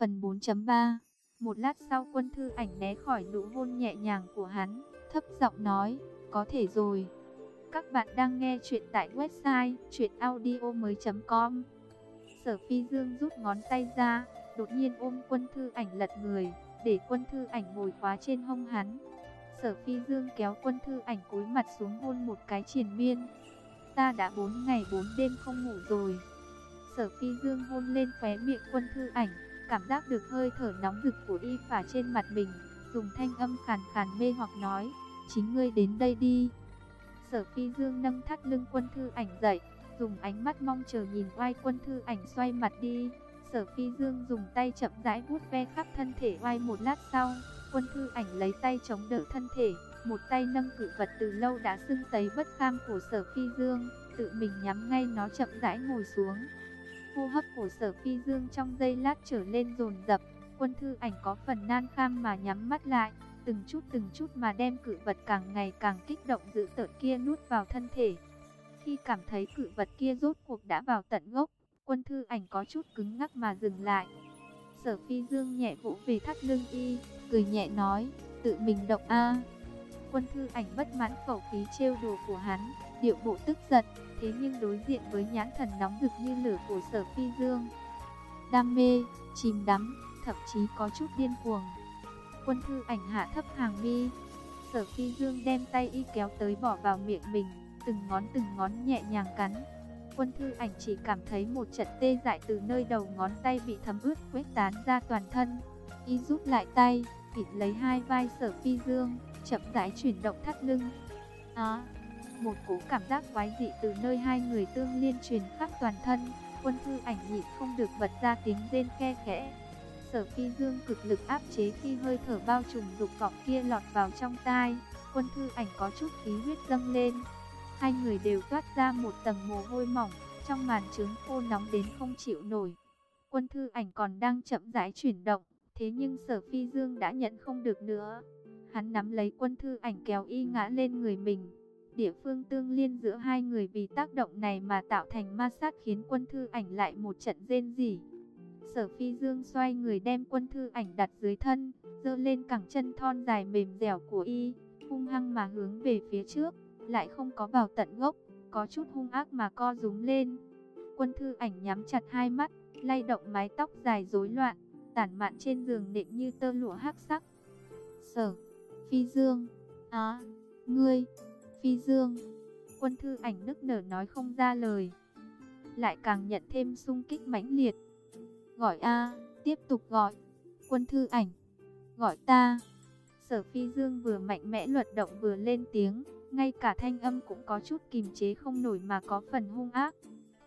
Phần 4.3. Một lát sau Quân Thư Ảnh né khỏi nụ hôn nhẹ nhàng của hắn, thấp giọng nói, có thể rồi. Các bạn đang nghe chuyện tại website chuyenaudio.com. Sở Phi Dương rút ngón tay ra, đột nhiên ôm Quân Thư Ảnh lật người, để Quân Thư Ảnh ngồi khóa trên hông hắn. Sở Phi Dương kéo Quân Thư Ảnh cúi mặt xuống hôn một cái triền miên. Ta đã 4 ngày 4 đêm không ngủ rồi. Sở Phi Dương hôn lên khóe miệng Quân Thư Ảnh, cảm giác được hơi thở nóng rực của y phả trên mặt mình, dùng thanh âm khàn khàn mê hoặc nói, chính ngươi đến đây đi. Sở Phi Dương nâng thắt lưng Quân Thư Ảnh dậy, dùng ánh mắt mong chờ nhìn oai Quân Thư Ảnh xoay mặt đi. Sở Phi Dương dùng tay chậm rãi vuốt ve khắp thân thể oai. Một lát sau, Quân Thư Ảnh lấy tay chống đỡ thân thể, một tay nâng cự vật từ lâu đã sưng tấy bất kham của Sở Phi Dương, tự mình nhắm ngay nó chậm rãi ngồi xuống. Hô hấp của Sở Phi Dương trong giây lát trở lên dồn dập. Quân Thư Ảnh có phần nan kham mà nhắm mắt lại, từng chút mà đem cự vật càng ngày càng kích động dữ tợn kia nuốt vào thân thể. Khi cảm thấy cự vật kia rốt cuộc đã vào tận gốc, Quân Thư Ảnh có chút cứng ngắc mà dừng lại. Sở Phi Dương nhẹ vỗ về thắt lưng y, cười nhẹ nói, tự mình động a. Quân Thư Ảnh bất mãn khẩu khí trêu đùa của hắn, điệu bộ tức giận, thế nhưng đối diện với nhãn thần nóng rực như lửa của Sở Phi Dương, đam mê, chìm đắm, thậm chí có chút điên cuồng. Quân Thư Ảnh hạ thấp hàng mi, Sở Phi Dương đem tay y kéo tới bỏ vào miệng mình, từng ngón nhẹ nhàng cắn. Quân Thư Ảnh chỉ cảm thấy một trận tê dại từ nơi đầu ngón tay bị thấm ướt khuếch tán ra toàn thân. Y rút lại tay, bịt lấy hai vai Sở Phi Dương, chậm rãi chuyển động thắt lưng. Một cú cảm giác quái dị từ nơi hai người tương liên truyền khắp toàn thân. Quân Thư Ảnh nhịn không được bật ra tiếng rên khe khẽ. Sở Phi Dương cực lực áp chế khi hơi thở bao trùm dục vọng kia lọt vào trong tai. Quân Thư Ảnh có chút khí huyết dâng lên. Hai người đều toát ra một tầng mồ hôi mỏng, trong màn trướng khô nóng đến không chịu nổi. Quân Thư Ảnh còn đang chậm rãi chuyển động, thế nhưng Sở Phi Dương đã nhận không được nữa. Hắn nắm lấy Quân Thư Ảnh kéo y ngã lên người mình. Địa phương tương liên giữa hai người vì tác động này mà tạo thành ma sát khiến Quân Thư Ảnh lại một trận rên rỉ. Sở Phi Dương xoay người đem Quân Thư Ảnh đặt dưới thân, giơ lên cẳng chân thon dài mềm dẻo của y, hung hăng mà hướng về phía trước, lại không có vào tận gốc, có chút hung ác mà co rúm lên. Quân Thư Ảnh nhắm chặt hai mắt, lay động mái tóc dài rối loạn, tản mạn trên giường nệm như tơ lụa hắc sắc. Sở Phi Dương, ngươi, Phi Dương. Quân Thư Ảnh nức nở nói không ra lời, lại càng nhận thêm xung kích mãnh liệt. Gọi a, tiếp tục gọi. Quân Thư Ảnh, gọi ta. Sở Phi Dương vừa mạnh mẽ luật động vừa lên tiếng, ngay cả thanh âm cũng có chút kìm chế không nổi mà có phần hung ác.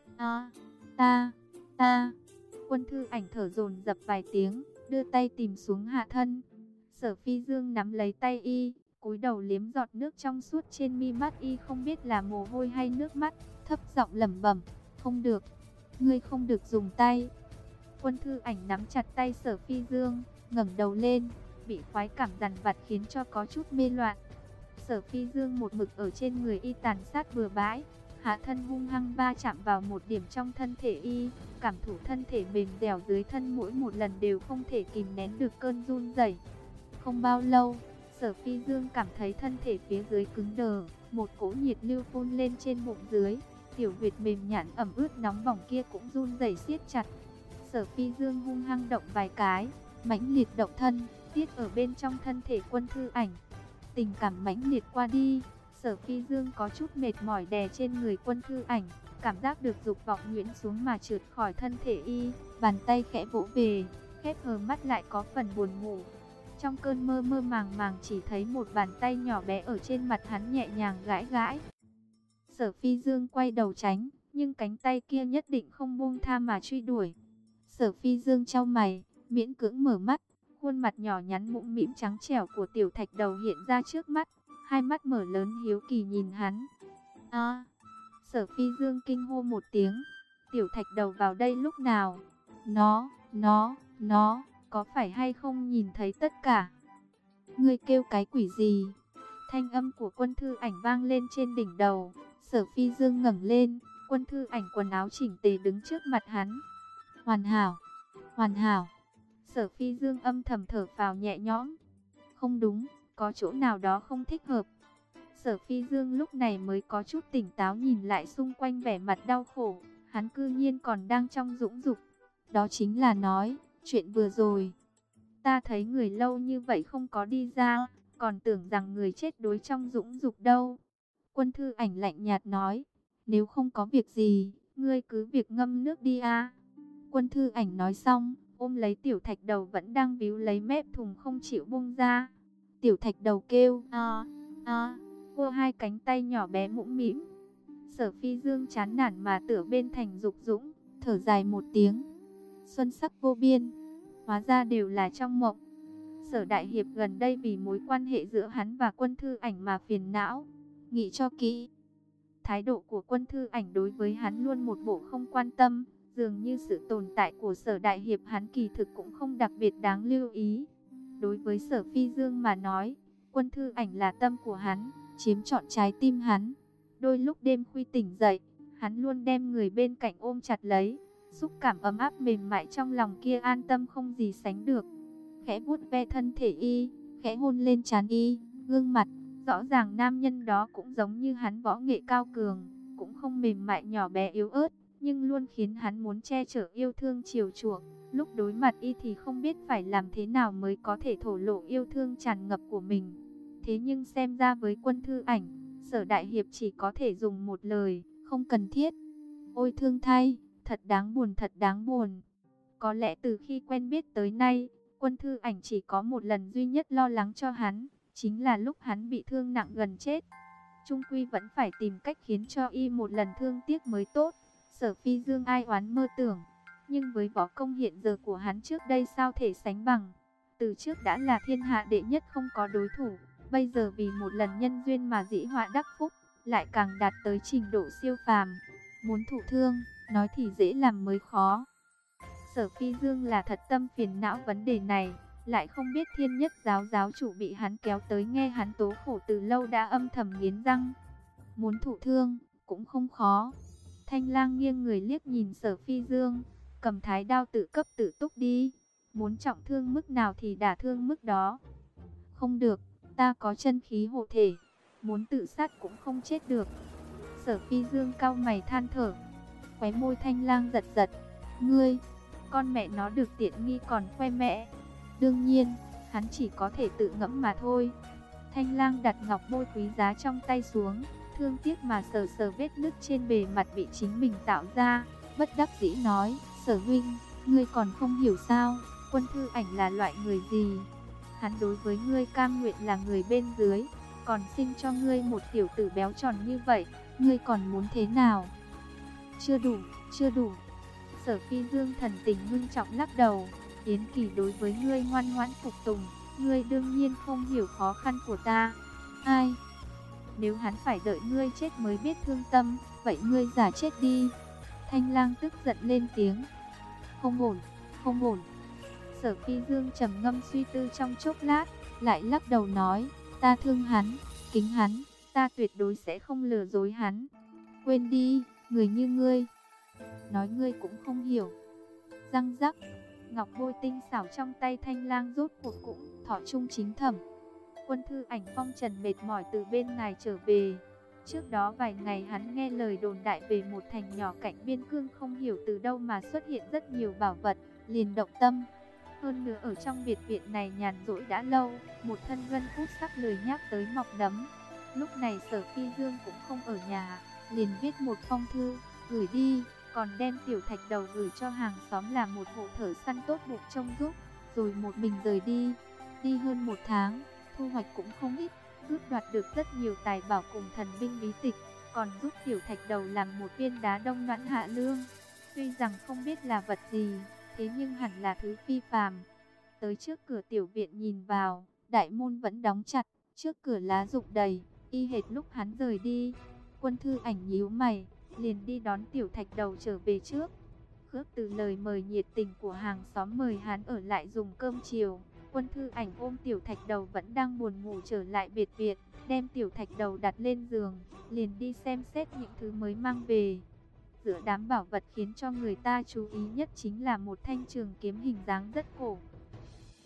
Ta. Quân Thư Ảnh thở dồn dập vài tiếng, đưa tay tìm xuống hạ thân. Sở Phi Dương nắm lấy tay y, cúi đầu liếm giọt nước trong suốt trên mi mắt y, không biết là mồ hôi hay nước mắt, thấp giọng lẩm bẩm, không được, ngươi không được dùng tay. Quân Thư Ảnh nắm chặt tay Sở Phi Dương, ngẩng đầu lên, bị khoái cảm dằn vặt khiến cho có chút mê loạn. Sở Phi Dương một mực ở trên người y tàn sát bừa bãi, hạ thân hung hăng va chạm vào một điểm trong thân thể y, cảm thụ thân thể mềm dẻo dưới thân mỗi một lần đều không thể kìm nén được cơn run rẩy. Không bao lâu, Sở Phi Dương cảm thấy thân thể phía dưới cứng đờ, một cỗ nhiệt lưu phun lên trên bụng dưới, tiểu huyệt mềm nhẵn ẩm ướt nóng bỏng kia cũng run rẩy siết chặt. Sở Phi Dương hung hăng động vài cái, mãnh liệt động thân, tiết ở bên trong thân thể Quân Thư Ảnh. Tình cảm mãnh liệt qua đi, Sở Phi Dương có chút mệt mỏi đè trên người Quân Thư Ảnh, cảm giác được dục vọng nhuyễn xuống mà trượt khỏi thân thể y, bàn tay khẽ vỗ về, khép hờ mắt lại có phần buồn ngủ. Trong cơn mơ mơ màng màng chỉ thấy một bàn tay nhỏ bé ở trên mặt hắn nhẹ nhàng gãi gãi. Sở Phi Dương quay đầu tránh, nhưng cánh tay kia nhất định không buông tha mà truy đuổi. Sở Phi Dương chau mày, miễn cưỡng mở mắt, khuôn mặt nhỏ nhắn mũm mĩm trắng trẻo của Tiểu Thạch Đầu hiện ra trước mắt, hai mắt mở lớn hiếu kỳ nhìn hắn. Sở Phi Dương kinh hô một tiếng, Tiểu Thạch Đầu vào đây lúc nào? Nó, có phải hay không nhìn thấy tất cả? Ngươi kêu cái quỷ gì? Thanh âm của Quân Thư Ảnh vang lên trên đỉnh đầu. Sở Phi Dương ngẩng lên, Quân Thư Ảnh quần áo chỉnh tề đứng trước mặt hắn. Hoàn hảo. Sở Phi Dương âm thầm thở phào nhẹ nhõm. Không đúng, có chỗ nào đó không thích hợp. Sở Phi Dương lúc này mới có chút tỉnh táo, nhìn lại xung quanh vẻ mặt đau khổ. Hắn cư nhiên còn đang trong dũng dục. Đó chính là nói, chuyện vừa rồi. Ta thấy người lâu như vậy không có đi ra, còn tưởng rằng người chết đuối trong dũng dục đâu. Quân Thư Ảnh lạnh nhạt nói, nếu không có việc gì, ngươi cứ việc ngâm nước đi a. Quân Thư Ảnh nói xong, ôm lấy Tiểu Thạch Đầu vẫn đang víu lấy mép thùng không chịu buông ra. Tiểu Thạch Đầu kêu cô hai cánh tay nhỏ bé mũm mĩm. Sở Phi Dương chán nản mà tựa bên thành Dục Dũng, thở dài một tiếng. Xuân sắc vô biên, hóa ra đều là trong mộng. Sở Đại Hiệp gần đây vì mối quan hệ giữa hắn và Quân Thư Ảnh mà phiền não. Nghĩ cho kỹ. Thái độ của Quân Thư Ảnh đối với hắn luôn một bộ không quan tâm, dường như sự tồn tại của Sở Đại Hiệp hắn kỳ thực cũng không đặc biệt đáng lưu ý. Đối với Sở Phi Dương mà nói, Quân Thư Ảnh là tâm của hắn, chiếm trọn trái tim hắn. Đôi lúc đêm khuya tỉnh dậy, hắn luôn đem người bên cạnh ôm chặt lấy, xúc cảm ấm áp mềm mại trong lòng kia an tâm không gì sánh được. Khẽ vuốt ve thân thể y, khẽ hôn lên trán y, gương mặt. Rõ ràng nam nhân đó cũng giống như hắn, võ nghệ cao cường, cũng không mềm mại nhỏ bé yếu ớt, nhưng luôn khiến hắn muốn che chở yêu thương chiều chuộng. Lúc đối mặt y thì không biết phải làm thế nào mới có thể thổ lộ yêu thương tràn ngập của mình. Thế nhưng xem ra với Quân Thư Ảnh, Sở Đại Hiệp chỉ có thể dùng một lời, không cần thiết. Ôi thương thay, thật đáng buồn, thật đáng buồn. Có lẽ từ khi quen biết tới nay, Quân Thư Ảnh chỉ có một lần duy nhất lo lắng cho hắn, chính là lúc hắn bị thương nặng gần chết. Trung quy vẫn phải tìm cách khiến cho y một lần thương tiếc mới tốt. Sở Phi Dương ai oán mơ tưởng, nhưng với võ công hiện giờ của hắn trước đây sao thể sánh bằng. Từ trước đã là thiên hạ đệ nhất không có đối thủ, bây giờ vì một lần nhân duyên mà dĩ họa đắc phúc, lại càng đạt tới trình độ siêu phàm. Muốn thụ thương, nói thì dễ làm mới khó. Sở Phi Dương là thật tâm phiền não vấn đề này, lại không biết Thiên Nhất giáo chủ bị hắn kéo tới nghe hắn tố khổ từ lâu đã âm thầm nghiến răng. Muốn thụ thương, cũng không khó. Thanh Lang nghiêng người liếc nhìn Sở Phi Dương, cầm thái đao tự cấp tự túc đi. Muốn trọng thương mức nào thì đả thương mức đó. Không được, ta có chân khí hộ thể, muốn tự sát cũng không chết được. Sở Phi Dương cau mày than thở, khóe môi Thanh Lang giật giật. Ngươi, con mẹ nó được tiện nghi còn khoe mẽ. Đương nhiên, hắn chỉ có thể tự ngẫm mà thôi. Thanh Lang đặt ngọc bôi quý giá trong tay xuống, thương tiếc mà sờ sờ vết nứt trên bề mặt bị chính mình tạo ra, bất đắc dĩ nói, Sở huynh, ngươi còn không hiểu sao, Quân Thư Ảnh là loại người gì. Hắn đối với ngươi cam nguyện là người bên dưới, còn sinh cho ngươi một tiểu tử béo tròn như vậy, ngươi còn muốn thế nào? Chưa đủ, chưa đủ. Sở Phi Dương thần tình ngưng trọng lắc đầu. Yến Kỳ đối với ngươi ngoan ngoãn phục tùng, ngươi đương nhiên không hiểu khó khăn của ta. Ai? Nếu hắn phải đợi ngươi chết mới biết thương tâm, vậy ngươi giả chết đi. Thanh Lang tức giận lên tiếng. Không ổn, không ổn. Sở Phi Dương trầm ngâm suy tư trong chốc lát, lại lắc đầu nói, ta thương hắn, kính hắn, ta tuyệt đối sẽ không lừa dối hắn. Quên đi, người như ngươi. Nói ngươi cũng không hiểu. Răng rắc, ngọc bôi tinh xảo trong tay Thanh Lang rốt cuộc cũng thọ trung chính thẩm. Quân Thư Ảnh phong trần mệt mỏi từ bên ngài trở về. Trước đó vài ngày hắn nghe lời đồn đại về một thành nhỏ cạnh biên cương, không hiểu từ đâu mà xuất hiện rất nhiều bảo vật, liền động tâm. Hơn nữa ở trong biệt viện này nhàn rỗi đã lâu, một thân gân cốt sắc lười nhác tới mọc nấm. Lúc này Sở Phi Dương cũng không ở nhà, liền viết một phong thư, gửi đi, còn đem Tiểu Thạch Đầu gửi cho hàng xóm là một hộ thợ săn tốt bụng trông giúp, rồi một mình rời đi. Đi hơn một tháng, thu hoạch cũng không ít, cướp đoạt được rất nhiều tài bảo cùng thần binh bí tịch, còn giúp Tiểu Thạch Đầu làm một viên đá đông noãn hạ lương. Tuy rằng không biết là vật gì, thế nhưng hẳn là thứ phi phàm. Tới trước cửa tiểu viện nhìn vào, đại môn vẫn đóng chặt, trước cửa lá rụng đầy, y hệt lúc hắn rời đi. Quân Thư Ảnh nhíu mày, liền đi đón Tiểu Thạch Đầu trở về trước. Khước từ lời mời nhiệt tình của hàng xóm mời hắn ở lại dùng cơm chiều. Quân Thư Ảnh ôm Tiểu Thạch Đầu vẫn đang buồn ngủ trở lại biệt viện, đem Tiểu Thạch Đầu đặt lên giường, liền đi xem xét những thứ mới mang về. Giữa đám bảo vật khiến cho người ta chú ý nhất chính là một thanh trường kiếm hình dáng rất cổ,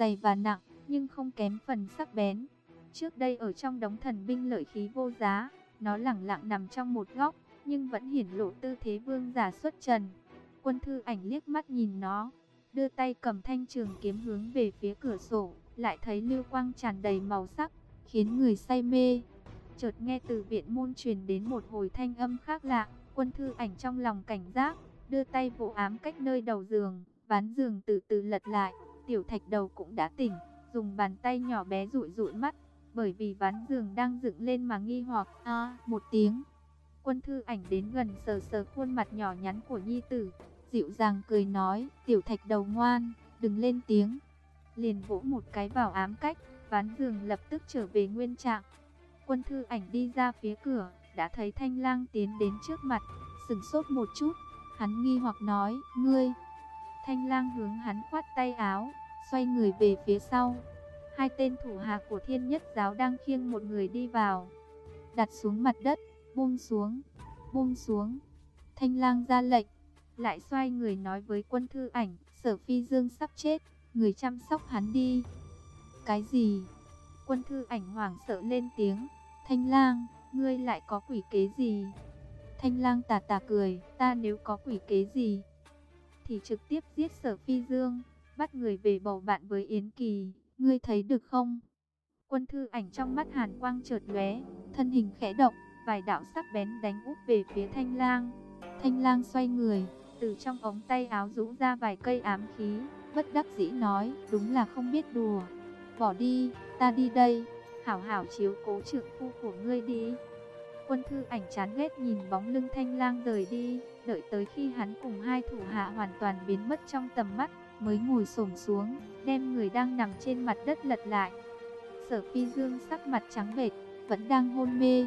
dày và nặng, nhưng không kém phần sắc bén. Trước đây ở trong đống thần binh lợi khí vô giá, nó lẳng lặng nằm trong một góc, nhưng vẫn hiển lộ tư thế vương giả xuất trần. Quân Thư Ảnh liếc mắt nhìn nó, đưa tay cầm thanh trường kiếm hướng về phía cửa sổ, lại thấy lưu quang tràn đầy màu sắc, khiến người say mê. Chợt nghe từ viện môn truyền đến một hồi thanh âm khác lạ, Quân Thư Ảnh trong lòng cảnh giác, đưa tay vỗ ám cách nơi đầu giường, ván giường từ từ lật lại. Tiểu Thạch Đầu cũng đã tỉnh, dùng bàn tay nhỏ bé dụi dụi mắt, bởi vì ván giường đang dựng lên mà nghi hoặc. Một tiếng. Quân Thư Ảnh đến gần sờ sờ khuôn mặt nhỏ nhắn của nhi tử, dịu dàng cười nói, Tiểu Thạch Đầu ngoan, đừng lên tiếng. Liền vỗ một cái vào ám cách, ván giường lập tức trở về nguyên trạng. Quân Thư Ảnh đi ra phía cửa, đã thấy Thanh Lang tiến đến trước mặt, sững sốt một chút, hắn nghi hoặc nói, ngươi. Thanh Lang hướng hắn khoát tay áo, xoay người về phía sau. Hai tên thủ hạ của Thiên Nhất Giáo đang khiêng một người đi vào. Đặt xuống mặt đất, buông xuống, buông xuống. Thanh Lang ra lệnh, lại xoay người nói với Quân Thư Ảnh, Sở Phi Dương sắp chết, người chăm sóc hắn đi. Cái gì? Quân Thư Ảnh hoảng sợ lên tiếng, Thanh Lang, ngươi lại có quỷ kế gì? Thanh Lang tà tà cười, ta nếu có quỷ kế gì thì trực tiếp giết Sở Phi Dương, bắt người về bầu bạn với Yến Kỳ, ngươi thấy được không? Quân Thư Ảnh trong mắt hàn quang chợt lóe, thân hình khẽ động, vài đạo sắc bén đánh úp về phía Thanh Lang. Thanh Lang xoay người, từ trong ống tay áo rũ ra vài cây ám khí, bất đắc dĩ nói, đúng là không biết đùa. Bỏ đi, ta đi đây, hảo hảo chiếu cố trượng phu của ngươi đi. Quân Thư Ảnh chán ghét nhìn bóng lưng Thanh Lang rời đi, đợi tới khi hắn cùng hai thủ hạ hoàn toàn biến mất trong tầm mắt, mới ngồi xổm xuống, đem người đang nằm trên mặt đất lật lại. Sở Phi Dương sắc mặt trắng bệch, vẫn đang hôn mê.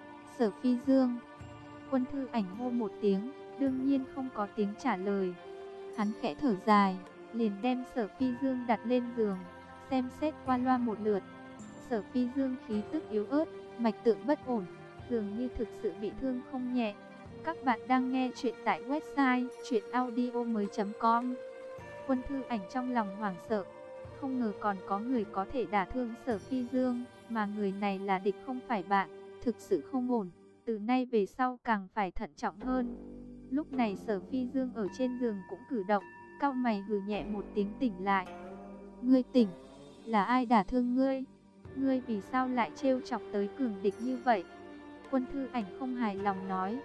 Sở Phi Dương. Quân Thư Ảnh hô một tiếng, đương nhiên không có tiếng trả lời. Hắn khẽ thở dài, liền đem Sở Phi Dương đặt lên giường, xem xét qua loa một lượt. Sở Phi Dương khí tức yếu ớt, mạch tượng bất ổn, dường như thực sự bị thương không nhẹ. Các bạn đang nghe chuyện tại website chuyenaudio.com. Quân Thư Ảnh trong lòng hoảng sợ, không ngờ còn có người có thể đả thương Sở Phi Dương, mà người này là địch không phải bạn, thực sự không ổn, từ nay về sau càng phải thận trọng hơn. Lúc này Sở Phi Dương ở trên giường cũng cử động, cau mày hừ nhẹ một tiếng tỉnh lại. Ngươi tỉnh, là ai đả thương ngươi? Ngươi vì sao lại trêu chọc tới cường địch như vậy? Quân Thư Ảnh không hài lòng nói.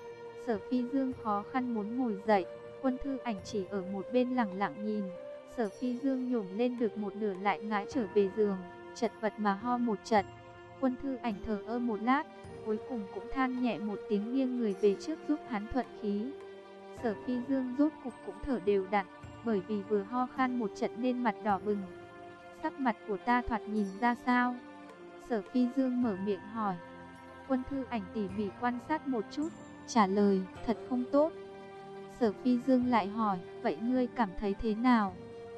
Sở Phi Dương khó khăn muốn ngồi dậy, Quân Thư Ảnh chỉ ở một bên lặng lặng nhìn. Sở Phi Dương nhổm lên được một nửa lại ngã trở về giường, chật vật mà ho một trận. Quân Thư Ảnh thở ơ một lát, cuối cùng cũng than nhẹ một tiếng nghiêng người về trước giúp hắn thuận khí. Sở Phi Dương rốt cục cũng thở đều đặn, bởi vì vừa ho khan một trận nên mặt đỏ bừng. Sắc mặt của ta thoạt nhìn ra sao? Sở Phi Dương mở miệng hỏi. Quân Thư Ảnh tỉ mỉ quan sát một chút, trả lời, thật không tốt. Sở Phi Dương lại hỏi, vậy ngươi cảm thấy thế nào?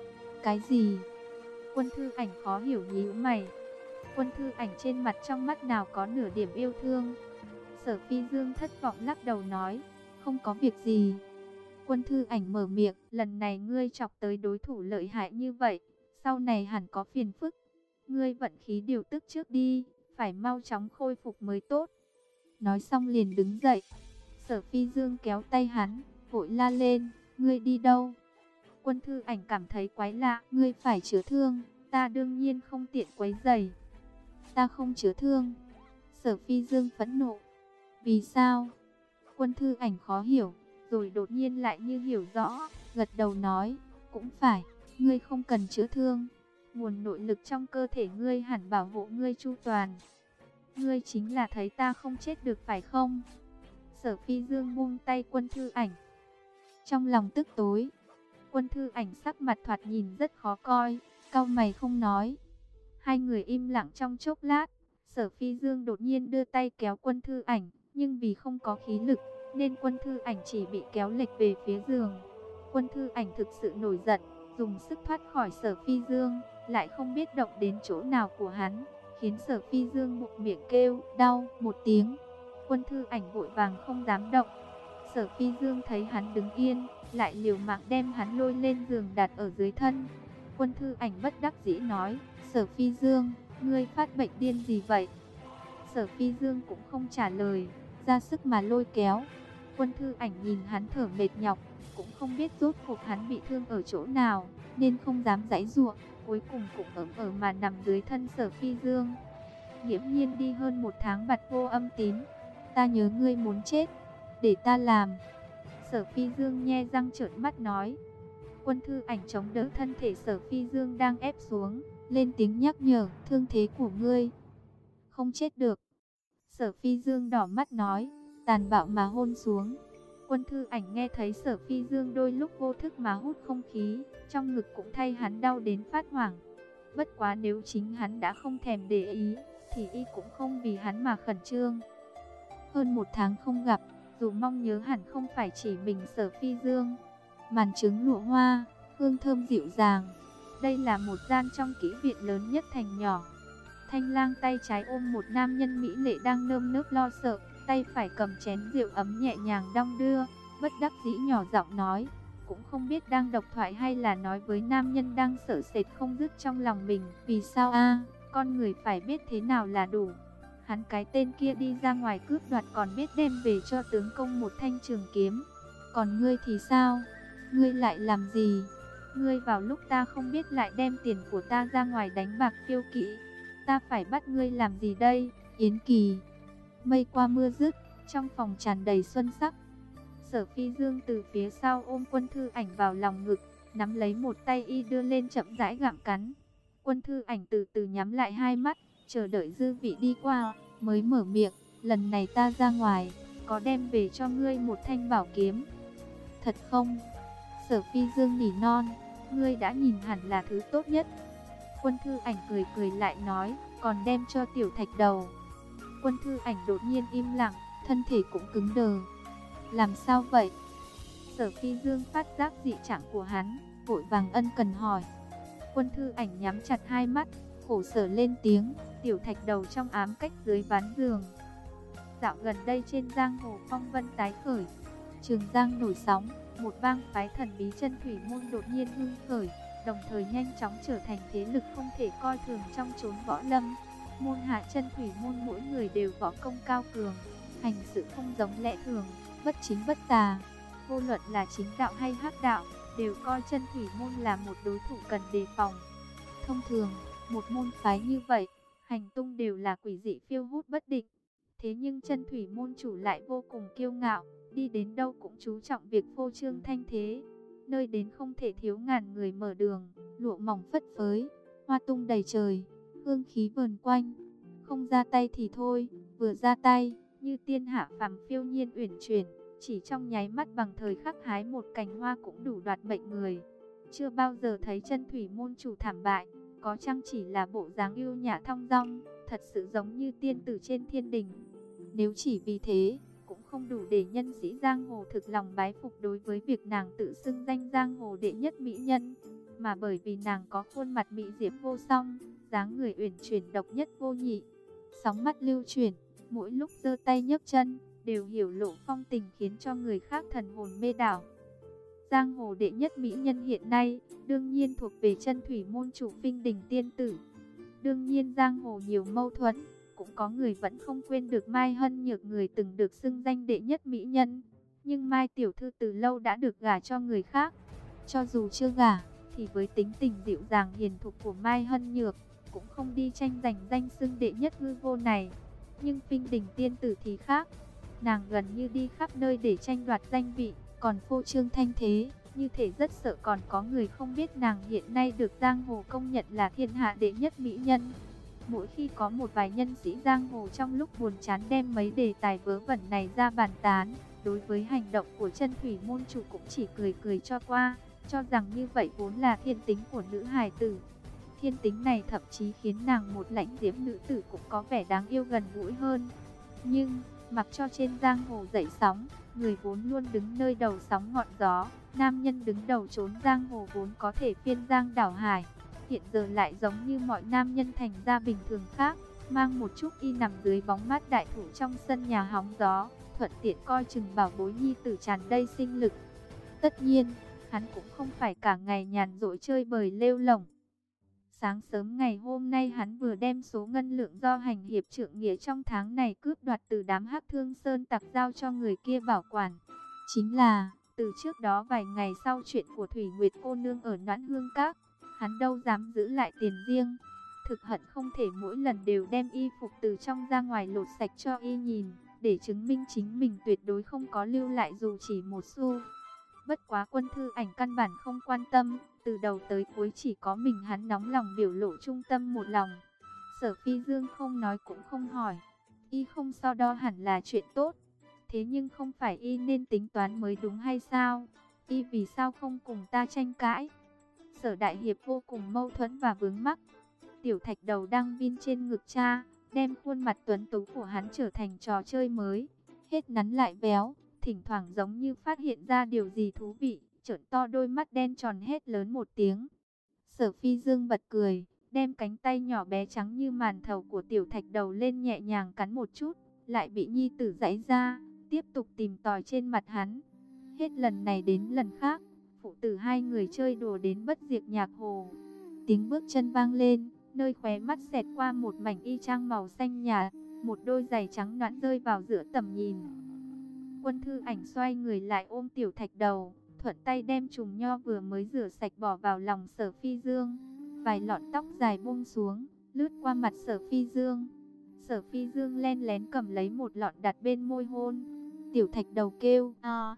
Cái gì? Quân Thư Ảnh khó hiểu nhíu mày. Quân Thư Ảnh trên mặt trong mắt nào có nửa điểm yêu thương. Sở Phi Dương thất vọng lắc đầu nói, không có việc gì. Quân Thư Ảnh mở miệng, lần này ngươi chọc tới đối thủ lợi hại như vậy, sau này hẳn có phiền phức. Ngươi vận khí điều tức trước đi, phải mau chóng khôi phục mới tốt. Nói xong liền đứng dậy. Sở Phi Dương kéo tay hắn, vội la lên, ngươi đi đâu? Quân Thư Ảnh cảm thấy quái lạ, ngươi phải chữa thương, ta đương nhiên không tiện quấy rầy. Ta không chữa thương. Sở Phi Dương phẫn nộ. Vì sao? Quân Thư Ảnh khó hiểu, rồi đột nhiên lại như hiểu rõ, gật đầu nói, cũng phải, ngươi không cần chữa thương. Nguồn nội lực trong cơ thể ngươi hẳn bảo hộ ngươi chu toàn. Ngươi chính là thấy ta không chết được phải không? Sở Phi Dương buông tay Quân Thư Ảnh. Trong lòng tức tối, Quân Thư Ảnh sắc mặt thoạt nhìn rất khó coi, cau mày không nói. Hai người im lặng trong chốc lát, Sở Phi Dương đột nhiên đưa tay kéo Quân Thư Ảnh, nhưng vì không có khí lực, nên Quân Thư Ảnh chỉ bị kéo lệch về phía giường. Quân Thư Ảnh thực sự nổi giận, dùng sức thoát khỏi Sở Phi Dương, lại không biết động đến chỗ nào của hắn, khiến Sở Phi Dương buột miệng kêu, đau, một tiếng. Quân Thư Ảnh vội vàng không dám động. Sở Phi Dương thấy hắn đứng yên, lại liều mạng đem hắn lôi lên giường đặt ở dưới thân. Quân Thư Ảnh bất đắc dĩ nói, Sở Phi Dương, ngươi phát bệnh điên gì vậy? Sở Phi Dương cũng không trả lời, ra sức mà lôi kéo. Quân Thư Ảnh nhìn hắn thở mệt nhọc, cũng không biết rốt cuộc hắn bị thương ở chỗ nào, nên không dám giãy giụa, cuối cùng cũng ấm ở mà nằm dưới thân Sở Phi Dương. Nghiễm Nhiên đi hơn 1 tháng bặt vô âm tín, ta nhớ ngươi muốn chết, để ta làm. Sở Phi Dương nhe răng trợn mắt nói. Quân Thư Ảnh chống đỡ thân thể Sở Phi Dương đang ép xuống, lên tiếng nhắc nhở, thương thế của ngươi không chết được. Sở Phi Dương đỏ mắt nói, tàn bạo mà hôn xuống. Quân Thư Ảnh nghe thấy Sở Phi Dương đôi lúc vô thức mà hút không khí, trong ngực cũng thay hắn đau đến phát hoảng. Bất quá nếu chính hắn đã không thèm để ý, thì y cũng không vì hắn mà khẩn trương. Hơn 1 tháng không gặp, dù mong nhớ hẳn không phải chỉ mình Sở Phi Dương. Màn trứng lụa hoa, hương thơm dịu dàng. Đây là một gian trong kỹ viện lớn nhất thành nhỏ. Thanh Lang tay trái ôm một nam nhân mỹ lệ đang nơm nớp lo sợ, tay phải cầm chén rượu ấm nhẹ nhàng đong đưa, bất đắc dĩ nhỏ giọng nói, cũng không biết đang độc thoại hay là nói với nam nhân đang sợ sệt không dứt trong lòng mình. Vì sao a, con người phải biết thế nào là đủ. Hắn cái tên kia đi ra ngoài cướp đoạt còn biết đem về cho tướng công một thanh trường kiếm. Còn ngươi thì sao? Ngươi lại làm gì? Ngươi vào lúc ta không biết lại đem tiền của ta ra ngoài đánh bạc phiêu kỵ. Ta phải bắt ngươi làm gì đây? Yến Kỳ. Mây qua mưa dứt, trong phòng tràn đầy xuân sắc. Sở Phi Dương từ phía sau ôm Quân Thư Ảnh vào lòng ngực, nắm lấy một tay y đưa lên chậm rãi gặm cắn. Quân Thư Ảnh từ từ nhắm lại hai mắt, chờ đợi dư vị đi qua, mới mở miệng, lần này ta ra ngoài, có đem về cho ngươi một thanh bảo kiếm. Thật không? Sở Phi Dương nỉ non, ngươi đã nhìn hẳn là thứ tốt nhất. Quân Thư Ảnh cười cười lại nói, còn đem cho Tiểu Thạch Đầu. Quân Thư Ảnh đột nhiên im lặng, thân thể cũng cứng đờ. Làm sao vậy? Sở Phi Dương phát giác dị trạng của hắn, vội vàng ân cần hỏi. Quân Thư Ảnh nhắm chặt hai mắt, khổ sở lên tiếng, Tiểu Thạch Đầu trong ám cách dưới ván giường. Dạo gần đây trên giang hồ phong vân tái khởi, Trường Giang nổi sóng, một bang phái thần bí Chân Thủy Môn đột nhiên hưng khởi, đồng thời nhanh chóng trở thành thế lực không thể coi thường trong chốn võ lâm. Môn hạ Chân Thủy Môn mỗi người đều võ công cao cường, hành sự không giống lẽ thường, bất chính bất tà. Vô luận là chính đạo hay hắc đạo, đều coi Chân Thủy Môn là một đối thủ cần đề phòng. Thông thường, một môn phái như vậy, hành tung đều là quỷ dị phiêu hốt bất định. Thế nhưng Chân Thủy Môn chủ lại vô cùng kiêu ngạo, đi đến đâu cũng chú trọng việc phô trương thanh thế. Nơi đến không thể thiếu ngàn người mở đường, lụa mỏng phất phới, hoa tung đầy trời, hương khí vờn quanh. Không ra tay thì thôi, vừa ra tay, như tiên hạ phàm phiêu nhiên uyển chuyển, chỉ trong nháy mắt bằng thời khắc hái một cành hoa cũng đủ đoạt mệnh người. Chưa bao giờ thấy Chân Thủy Môn chủ thảm bại, có chăng chỉ là bộ dáng yêu nhã thong dong, thật sự giống như tiên tử trên thiên đình. Nếu chỉ vì thế, cũng không đủ để nhân sĩ giang hồ thực lòng bái phục đối với việc nàng tự xưng danh giang hồ đệ nhất mỹ nhân, mà bởi vì nàng có khuôn mặt mỹ diễm vô song, dáng người uyển chuyển độc nhất vô nhị, sóng mắt lưu chuyển, mỗi lúc giơ tay nhấc chân đều hiểu lộ phong tình khiến cho người khác thần hồn mê đảo. Giang hồ đệ nhất mỹ nhân hiện nay đương nhiên thuộc về Chân Thủy Môn chủ Phinh Đình tiên tử. Đương nhiên giang hồ nhiều mâu thuẫn, cũng có người vẫn không quên được Mai Hân Nhược, người từng được xưng danh đệ nhất mỹ nhân. Nhưng Mai tiểu thư từ lâu đã được gả cho người khác. Cho dù chưa gả, thì với tính tình dịu dàng hiền thục của Mai Hân Nhược, cũng không đi tranh giành danh xưng đệ nhất hư vô này. Nhưng Phinh Đình tiên tử thì khác, nàng gần như đi khắp nơi để tranh đoạt danh vị, còn phô trương thanh thế, như thể rất sợ còn có người không biết nàng hiện nay được giang hồ công nhận là thiên hạ đệ nhất mỹ nhân. Mỗi khi có một vài nhân sĩ giang hồ trong lúc buồn chán đem mấy đề tài vớ vẩn này ra bàn tán, đối với hành động của Chân Thủy Môn chủ cũng chỉ cười cười cho qua, cho rằng như vậy vốn là thiên tính của nữ hài tử. Thiên tính này thậm chí khiến nàng một lãnh diễm nữ tử cũng có vẻ đáng yêu gần gũi hơn. Nhưng, mặc cho trên giang hồ dậy sóng, người vốn luôn đứng nơi đầu sóng ngọn gió, nam nhân đứng đầu trốn giang hồ vốn có thể phiên giang đảo hải, hiện giờ lại giống như mọi nam nhân thành ra bình thường khác, mang một chút y nằm dưới bóng mát đại thụ trong sân nhà hóng gió, thuận tiện coi chừng bảo bối nhi tử tràn đầy sinh lực. Tất nhiên, hắn cũng không phải cả ngày nhàn rỗi chơi bời lêu lổng. Sáng sớm ngày hôm nay hắn vừa đem số ngân lượng do hành hiệp trượng nghĩa trong tháng này cướp đoạt từ đám Hắc Thương Sơn tặc giao cho người kia bảo quản. Chính là, từ trước đó vài ngày sau chuyện của Thủy Nguyệt cô nương ở Noãn Hương Các, hắn đâu dám giữ lại tiền riêng. Thực hận không thể mỗi lần đều đem y phục từ trong ra ngoài lột sạch cho y nhìn, để chứng minh chính mình tuyệt đối không có lưu lại dù chỉ một xu. Bất quá Quân Thư Ảnh căn bản không quan tâm, từ đầu tới cuối chỉ có mình hắn nóng lòng biểu lộ trung tâm một lòng. Sở Phi Dương không nói cũng không hỏi, y không so đo hẳn là chuyện tốt. Thế nhưng không phải y nên tính toán mới đúng hay sao? Y vì sao không cùng ta tranh cãi? Sở Đại Hiệp vô cùng mâu thuẫn và vướng mắc. Tiểu Thạch Đầu đang vin trên ngực cha, đem khuôn mặt tuấn tú của hắn trở thành trò chơi mới, hết nắn lại béo, thỉnh thoảng giống như phát hiện ra điều gì thú vị, trợn to đôi mắt đen tròn hét lớn một tiếng. Sở Phi Dương bật cười, đem cánh tay nhỏ bé trắng như màn thầu của Tiểu Thạch Đầu lên nhẹ nhàng cắn một chút, lại bị nhi tử giãy ra, tiếp tục tìm tòi trên mặt hắn. Hết lần này đến lần khác, phụ tử hai người chơi đùa đến bất diệt nhạc hồ. Tiếng bước chân vang lên, nơi khóe mắt xẹt qua một mảnh y chang màu xanh nhạt, một đôi giày trắng nõn rơi vào giữa tầm nhìn. Quân Thư Ảnh xoay người lại ôm Tiểu Thạch Đầu, thuận tay đem chùm nho vừa mới rửa sạch bỏ vào lòng Sở Phi Dương. Vài lọn tóc dài buông xuống, lướt qua mặt Sở Phi Dương. Sở Phi Dương len lén cầm lấy một lọn đặt bên môi hôn. Tiểu Thạch Đầu kêu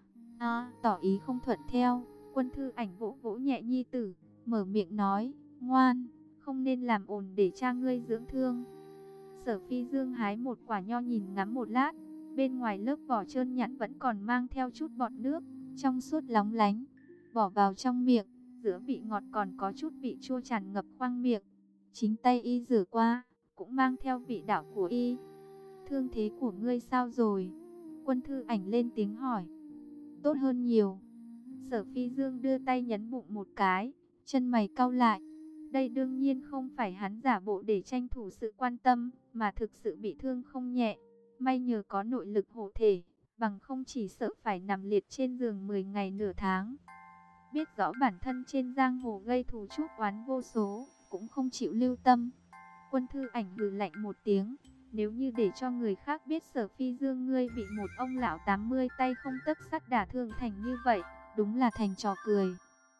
tỏ ý không thuận theo. Quân Thư Ảnh vỗ vỗ nhẹ nhi tử, mở miệng nói, ngoan, không nên làm ồn để cha ngươi dưỡng thương. Sở Phi Dương hái một quả nho nhìn ngắm một lát, bên ngoài lớp vỏ trơn nhẵn vẫn còn mang theo chút bọt nước, trong suốt lóng lánh, bỏ vào trong miệng, giữa vị ngọt còn có chút vị chua tràn ngập khoang miệng. Chính tay y rửa qua, cũng mang theo vị đạo của y. Thương thế của ngươi sao rồi? Quân Thư Ảnh lên tiếng hỏi. Tốt hơn nhiều. Sở Phi Dương đưa tay nhấn bụng một cái, chân mày cau lại. Đây đương nhiên không phải hắn giả bộ để tranh thủ sự quan tâm, mà thực sự bị thương không nhẹ. May nhờ có nội lực hộ thể, bằng không chỉ sợ phải nằm liệt trên giường 10 ngày nửa tháng. Biết rõ bản thân trên giang hồ gây thù chuốc oán vô số, cũng không chịu lưu tâm. Quân Thư Ảnh hừ lạnh một tiếng, nếu như để cho người khác biết Sở Phi Dương ngươi bị một ông lão 80 tay không tấc sắt đả thương thành như vậy, đúng là thành trò cười.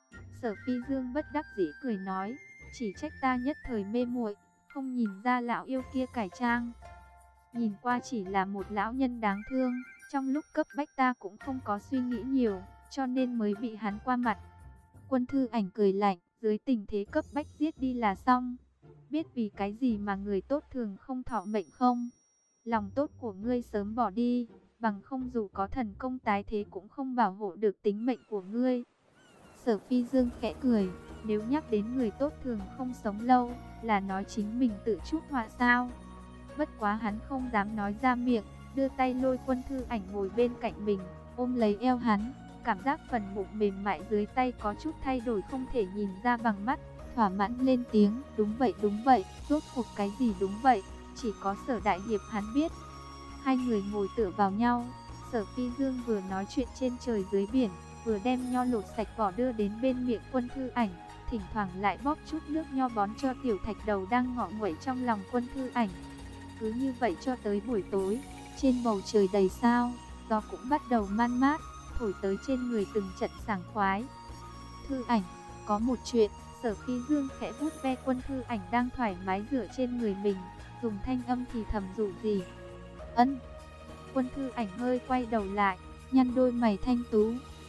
Sở Phi Dương bất đắc dĩ cười nói, chỉ trách ta nhất thời mê muội, không nhìn ra lão yêu kia cải trang. Nhìn qua chỉ là một lão nhân đáng thương, trong lúc cấp bách ta cũng không có suy nghĩ nhiều, cho nên mới bị hắn qua mặt. Quân Thư Ảnh cười lạnh, dưới tình thế cấp bách giết đi là xong. Biết vì cái gì mà người tốt thường không thọ mệnh không? Lòng tốt của ngươi sớm bỏ đi, bằng không dù có thần công tái thế cũng không bảo hộ được tính mệnh của ngươi. Sở Phi Dương khẽ cười, nếu nhắc đến người tốt thường không sống lâu, là nói chính mình tự chuốc họa sao? Bất quá hắn không dám nói ra miệng, đưa tay lôi Quân Thư Ảnh ngồi bên cạnh mình, ôm lấy eo hắn, cảm giác phần bụng mềm mại dưới tay có chút thay đổi không thể nhìn ra bằng mắt, thỏa mãn lên tiếng, đúng vậy, rốt cuộc cái gì đúng vậy, chỉ có Sở Đại Hiệp hắn biết. Hai người ngồi tựa vào nhau, Sở Phi Dương vừa nói chuyện trên trời dưới biển, vừa đem nho lột sạch vỏ đưa đến bên miệng Quân Thư Ảnh, thỉnh thoảng lại bóp chút nước nho bón cho Tiểu Thạch Đầu đang ngọ nguậy trong lòng Quân Thư Ảnh. Cứ như vậy cho tới buổi tối, trên bầu trời đầy sao, gió cũng bắt đầu man mát, thổi tới trên người từng trận sảng khoái. Thư Ảnh, có một chuyện. Sở Phi Dương khẽ vuốt ve Quân Thư Ảnh đang thoải mái dựa trên người mình, dùng thanh âm thì thầm dụ gì. Ân. Quân Thư Ảnh hơi quay đầu lại, nhăn đôi mày thanh tú.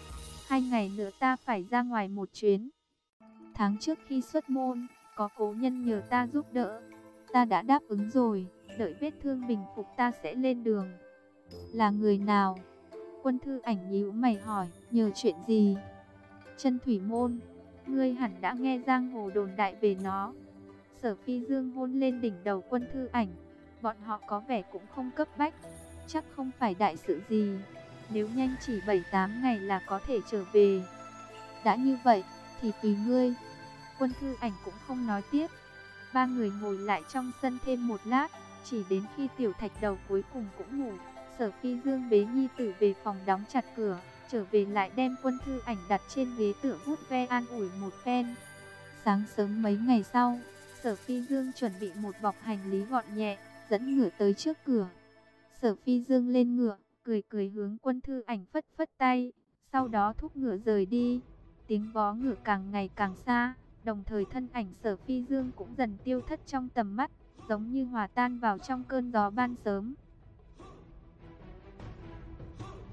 2 ngày nữa ta phải ra ngoài một chuyến. Tháng trước khi xuất môn, có cố nhân nhờ ta giúp đỡ. Ta đã đáp ứng rồi, đợi vết thương bình phục ta sẽ lên đường. Là người nào? Quân Thư Ảnh nhíu mày hỏi, nhờ chuyện gì? Chân Thủy Môn. Ngươi hẳn đã nghe giang hồ đồn đại về nó. Sở Phi Dương hôn lên đỉnh đầu Quân Thư Ảnh. Bọn họ có vẻ cũng không cấp bách, chắc không phải đại sự gì. Nếu nhanh chỉ 7-8 ngày là có thể trở về. Đã như vậy, thì tùy ngươi. Quân Thư Ảnh cũng không nói tiếp. Ba người ngồi lại trong sân thêm một lát, chỉ đến khi Tiểu Thạch Đầu cuối cùng cũng ngủ, Sở Phi Dương bế nhi tử về phòng đóng chặt cửa, trở về lại đem Quân Thư Ảnh đặt trên ghế tựa vuốt ve an ủi một phen. Sáng sớm mấy ngày sau, Sở Phi Dương chuẩn bị một bọc hành lý gọn nhẹ, dẫn ngựa tới trước cửa. Sở Phi Dương lên ngựa, cười cười hướng Quân Thư Ảnh phất phất tay, sau đó thúc ngựa rời đi. Tiếng vó ngựa càng ngày càng xa, đồng thời thân ảnh Sở Phi Dương cũng dần tiêu thất trong tầm mắt, giống như hòa tan vào trong cơn gió ban sớm.